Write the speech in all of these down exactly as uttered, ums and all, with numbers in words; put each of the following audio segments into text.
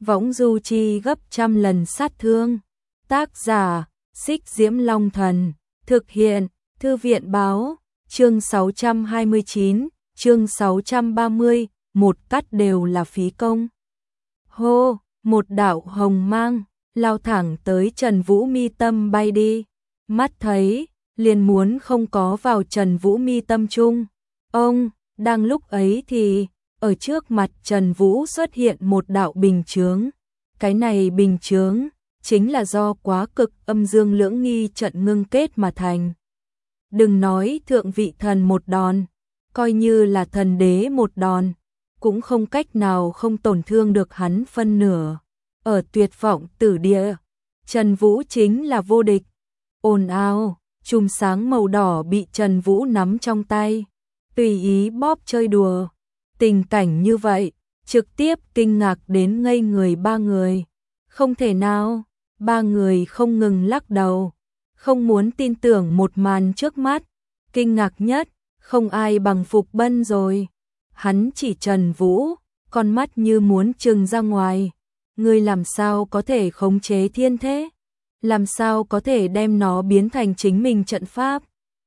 võng du chi gấp trăm lần sát thương. Tác giả, Xích Diễm Long Thần, thực hiện, Thư viện Báo, chương sáu trăm hai mươi chín, chương sáu trăm ba mươi, một cắt đều là phí công. Hô, một đạo hồng mang, lao thẳng tới Trần Vũ mi tâm bay đi, mắt thấy, liền muốn không có vào Trần Vũ mi tâm chung. Ông, đang lúc ấy thì, ở trước mặt Trần Vũ xuất hiện một đạo bình chướng. Cái này bình chướng, chính là do quá cực âm dương lưỡng nghi trận ngưng kết mà thành. Đừng nói thượng vị thần một đòn, coi như là thần đế một đòn, cũng không cách nào không tổn thương được hắn phân nửa. Ở tuyệt vọng tử địa, Trần Vũ chính là vô địch. Ồn ào, chùm sáng màu đỏ bị Trần Vũ nắm trong tay, tùy ý bóp chơi đùa. Tình cảnh như vậy, trực tiếp kinh ngạc đến ngây người ba người. Không thể nào, ba người không ngừng lắc đầu, không muốn tin tưởng một màn trước mắt. Kinh ngạc nhất, không ai bằng Phục Bân rồi. Hắn chỉ Trần Vũ, con mắt như muốn trừng ra ngoài. Ngươi làm sao có thể khống chế thiên thế? Làm sao có thể đem nó biến thành chính mình trận pháp?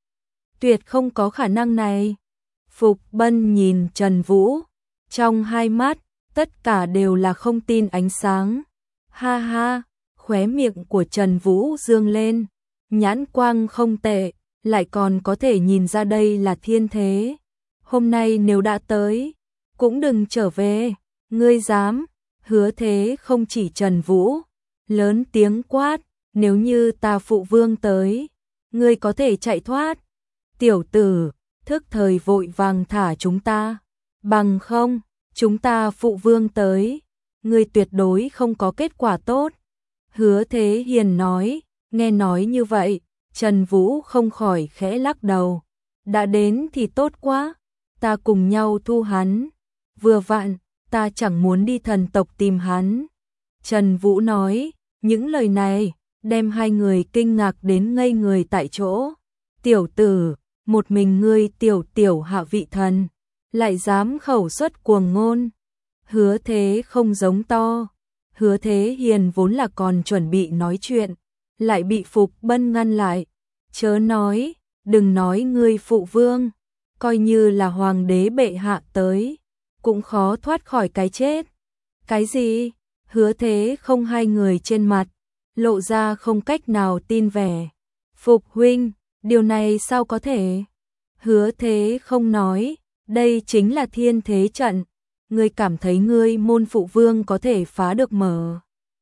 Tuyệt không có khả năng này. Phục Bân nhìn Trần Vũ, trong hai mắt, tất cả đều là không tin ánh sáng. Ha ha, khóe miệng của Trần Vũ dương lên, nhãn quang không tệ, lại còn có thể nhìn ra đây là thiên thế. Hôm nay nếu đã tới, cũng đừng trở về, ngươi dám. Hứa Thế không chỉ Trần Vũ, lớn tiếng quát, nếu như ta phụ vương tới, ngươi có thể chạy thoát. Tiểu tử, thức thời vội vàng thả chúng ta, bằng không, chúng ta phụ vương tới, ngươi tuyệt đối không có kết quả tốt. Hứa Thế hiền nói, nghe nói như vậy, Trần Vũ không khỏi khẽ lắc đầu. Đã đến thì tốt quá, ta cùng nhau thu hắn. Vừa vặn, ta chẳng muốn đi thần tộc tìm hắn. Trần Vũ nói, những lời này, đem hai người kinh ngạc đến ngây người tại chỗ. Tiểu tử, một mình ngươi tiểu tiểu hạ vị thần, lại dám khẩu xuất cuồng ngôn. Hứa Thế không giống to. Hứa Thế hiền vốn là còn chuẩn bị nói chuyện, lại bị Phục Bân ngăn lại. Chớ nói, đừng nói ngươi phụ vương, coi như là hoàng đế bệ hạ tới, cũng khó thoát khỏi cái chết. Cái gì? Hứa Thế không, hai người trên mặt lộ ra không cách nào tin vẻ. Phục huynh, điều này sao có thể? Hứa Thế không nói, đây chính là thiên thế trận, ngươi cảm thấy ngươi môn phụ vương có thể phá được mở?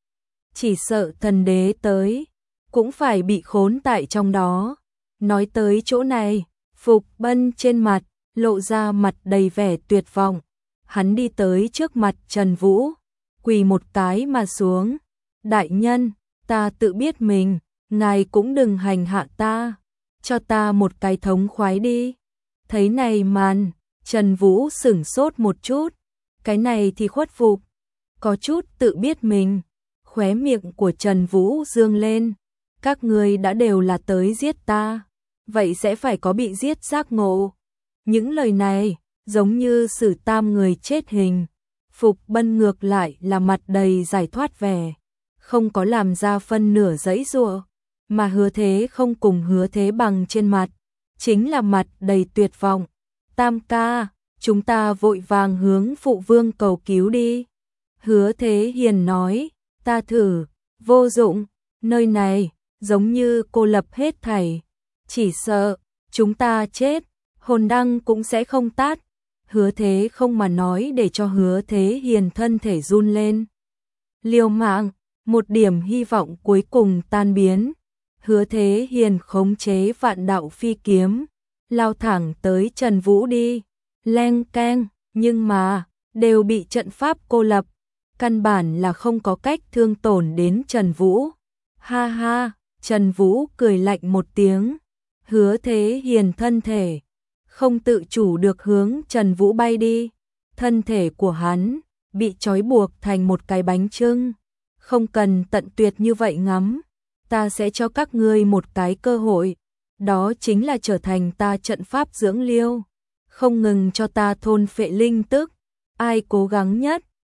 Chỉ sợ thần đế tới, cũng phải bị khốn tại trong đó. Nói tới chỗ này, Phục Bân trên mặt lộ ra mặt đầy vẻ tuyệt vọng. Hắn đi tới trước mặt Trần Vũ, quỳ một cái mà xuống. Đại nhân, ta tự biết mình, ngài cũng đừng hành hạ ta, cho ta một cái thống khoái đi. Thấy này màn, Trần Vũ sửng sốt một chút, cái này thì khuất phục, có chút tự biết mình. Khóe miệng của Trần Vũ dương lên, các ngươi đã đều là tới giết ta, vậy sẽ phải có bị giết giác ngộ. Những lời này, giống như xử tam người chết hình. Phục Bân ngược lại là mặt đầy giải thoát vẻ, không có làm ra phân nửa giãy giụa, mà Hứa Thế không cùng Hứa Thế bằng trên mặt, chính là mặt đầy tuyệt vọng. Tam ca, chúng ta vội vàng hướng phụ vương cầu cứu đi. Hứa Thế hiền nói, ta thử, vô dụng, nơi này, giống như cô lập hết thảy, chỉ sợ, chúng ta chết, hồn đăng cũng sẽ không tát. Hứa Thế không mà nói để cho Hứa Thế hiền thân thể run lên. Liều mạng, một điểm hy vọng cuối cùng tan biến. Hứa Thế hiền khống chế vạn đạo phi kiếm, lao thẳng tới Trần Vũ đi. Leng keng, nhưng mà, đều bị trận pháp cô lập, căn bản là không có cách thương tổn đến Trần Vũ. Ha ha, Trần Vũ cười lạnh một tiếng. Hứa Thế hiền thân thể không tự chủ được hướng Trần Vũ bay đi. Thân thể của hắn bị trói buộc thành một cái bánh chưng. Không cần tận tuyệt như vậy ngắm, ta sẽ cho các ngươi một cái cơ hội, đó chính là trở thành ta trận pháp dưỡng liêu, không ngừng cho ta thôn phệ linh tức. Ai cố gắng nhất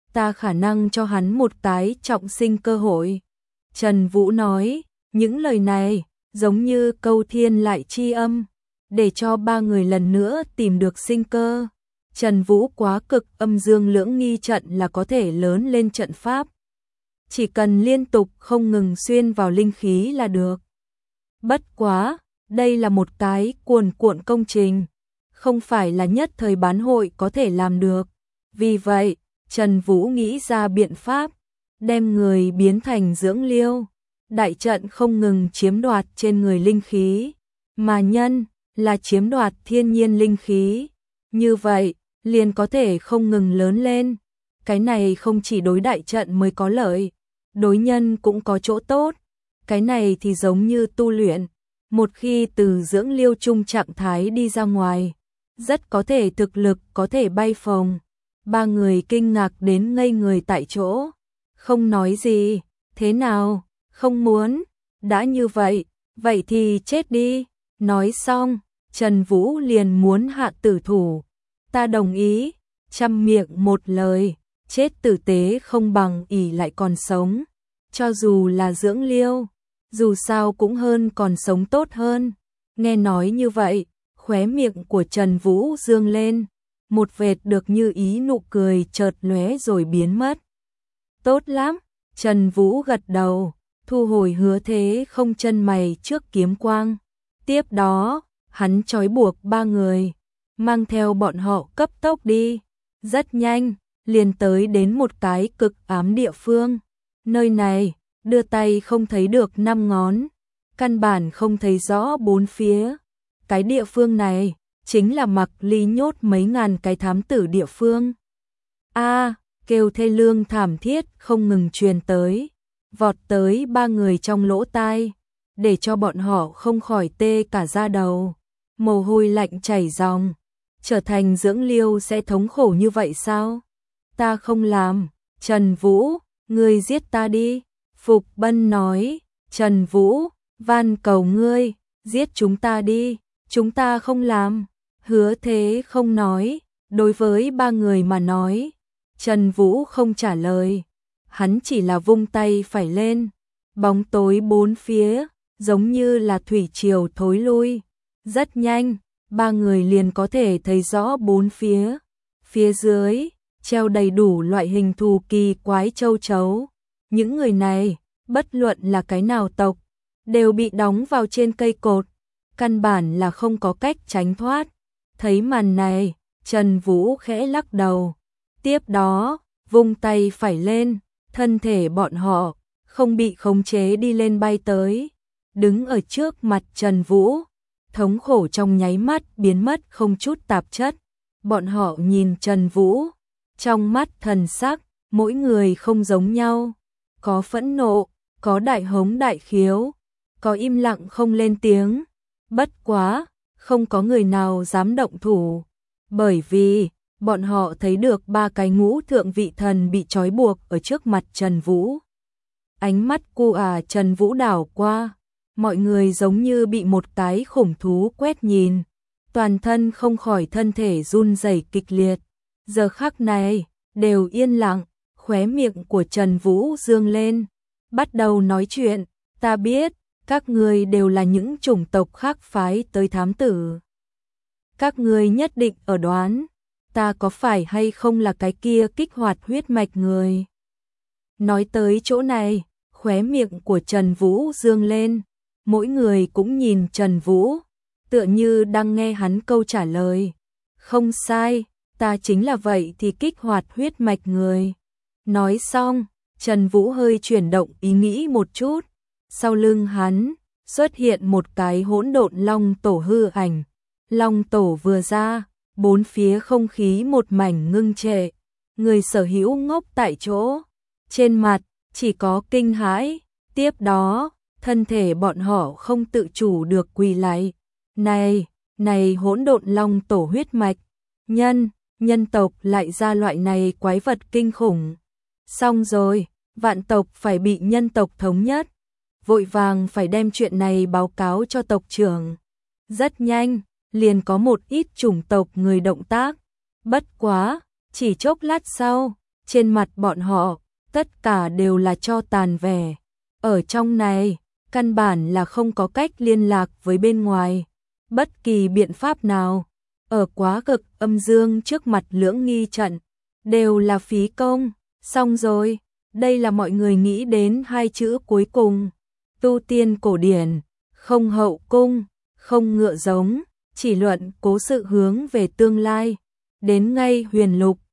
ta khả năng cho hắn một tái trọng sinh cơ hội. Trần Vũ nói, những lời này giống như câu thiên lại chi âm, để cho ba người lần nữa tìm được sinh cơ. Trần Vũ quá cực âm dương lưỡng nghi trận là có thể lớn lên trận pháp. Chỉ cần liên tục không ngừng xuyên vào linh khí là được. Bất quá, đây là một cái cuồn cuộn công trình, không phải là nhất thời bán hội có thể làm được. Vì vậy, Trần Vũ nghĩ ra biện pháp, đem người biến thành dưỡng liêu. Đại trận không ngừng chiếm đoạt trên người linh khí, mà nhân là chiếm đoạt thiên nhiên linh khí. Như vậy, liền có thể không ngừng lớn lên. Cái này không chỉ đối đại trận mới có lợi, đối nhân cũng có chỗ tốt. Cái này thì giống như tu luyện, một khi từ dưỡng liêu chung trạng thái đi ra ngoài, rất có thể thực lực có thể bay phồng. Ba người kinh ngạc đến ngây người tại chỗ, không nói gì. Thế nào, không muốn? Đã như vậy, vậy thì chết đi. Nói xong, Trần Vũ liền muốn hạ tử thủ. Ta đồng ý, trăm miệng một lời, chết tử tế không bằng ỷ lại còn sống. Cho dù là dưỡng liêu, dù sao cũng hơn còn sống tốt hơn. Nghe nói như vậy, khóe miệng của Trần Vũ dương lên, một vệt được như ý nụ cười chợt lóe rồi biến mất. Tốt lắm, Trần Vũ gật đầu, thu hồi hứa thế không chân mày trước kiếm quang. Tiếp đó, hắn trói buộc ba người, mang theo bọn họ cấp tốc đi. Rất nhanh, liền tới đến một cái cực ám địa phương. Nơi này, đưa tay không thấy được năm ngón, căn bản không thấy rõ bốn phía. Cái địa phương này, chính là Mặc Ly nhốt mấy ngàn cái thám tử địa phương. A, kêu thê lương thảm thiết không ngừng truyền tới, vọt tới ba người trong lỗ tai, để cho bọn họ không khỏi tê cả da đầu, mồ hôi lạnh chảy ròng. Trở thành dưỡng liêu sẽ thống khổ như vậy sao? Ta không làm. Trần Vũ, ngươi giết ta đi. Phục Bân nói, Trần Vũ, van cầu ngươi, giết chúng ta đi, chúng ta không làm. Hứa thế không nói, đối với ba người mà nói. Trần Vũ không trả lời, hắn chỉ là vung tay phải lên, bóng tối bốn phía, giống như là thủy triều thối lui. Rất nhanh, ba người liền có thể thấy rõ bốn phía. Phía dưới, treo đầy đủ loại hình thù kỳ quái châu chấu. Những người này, bất luận là cái nào tộc, đều bị đóng vào trên cây cột, căn bản là không có cách tránh thoát. Thấy màn này, Trần Vũ khẽ lắc đầu, tiếp đó, vung tay phải lên, thân thể bọn họ không bị khống chế đi lên bay tới, đứng ở trước mặt Trần Vũ, thống khổ trong nháy mắt biến mất không chút tạp chất. Bọn họ nhìn Trần Vũ, trong mắt thần sắc, mỗi người không giống nhau, có phẫn nộ, có đại hống đại khiếu, có im lặng không lên tiếng. Bất quá, không có người nào dám động thủ, bởi vì bọn họ thấy được ba cái ngũ thượng vị thần bị trói buộc ở trước mặt Trần Vũ. Ánh mắt cu à Trần Vũ đảo qua, mọi người giống như bị một cái khủng thú quét nhìn, toàn thân không khỏi thân thể run rẩy kịch liệt. Giờ khắc này, đều yên lặng, khóe miệng của Trần Vũ dương lên, bắt đầu nói chuyện, ta biết, các ngươi đều là những chủng tộc khác phái tới thám tử. Các ngươi nhất định ở đoán, ta có phải hay không là cái kia kích hoạt huyết mạch người. Nói tới chỗ này, khóe miệng của Trần Vũ dương lên, mỗi người cũng nhìn Trần Vũ, tựa như đang nghe hắn câu trả lời. Không sai, ta chính là vậy thì kích hoạt huyết mạch người. Nói xong, Trần Vũ hơi chuyển động ý nghĩ một chút, sau lưng hắn xuất hiện một cái hỗn độn long tổ hư ảnh. Long tổ vừa ra, bốn phía không khí một mảnh ngưng trệ, người sở hữu ngốc tại chỗ, trên mặt chỉ có kinh hãi. Tiếp đó, thân thể bọn họ không tự chủ được quỳ lại. Này, này hỗn độn long tổ huyết mạch, nhân, nhân tộc lại ra loại này quái vật kinh khủng. Xong rồi, vạn tộc phải bị nhân tộc thống nhất, vội vàng phải đem chuyện này báo cáo cho tộc trưởng. Rất nhanh, liền có một ít chủng tộc người động tác. Bất quá, chỉ chốc lát sau, trên mặt bọn họ, tất cả đều là cho tàn vẻ. Ở trong này, căn bản là không có cách liên lạc với bên ngoài, bất kỳ biện pháp nào. Ở quá cực âm dương trước mặt lưỡng nghi trận, đều là phí công. Xong rồi, đây là mọi người nghĩ đến hai chữ cuối cùng. Tu tiên cổ điển, không hậu cung, không ngựa giống, chỉ luận cố sự hướng về tương lai. Đến ngay huyền lục,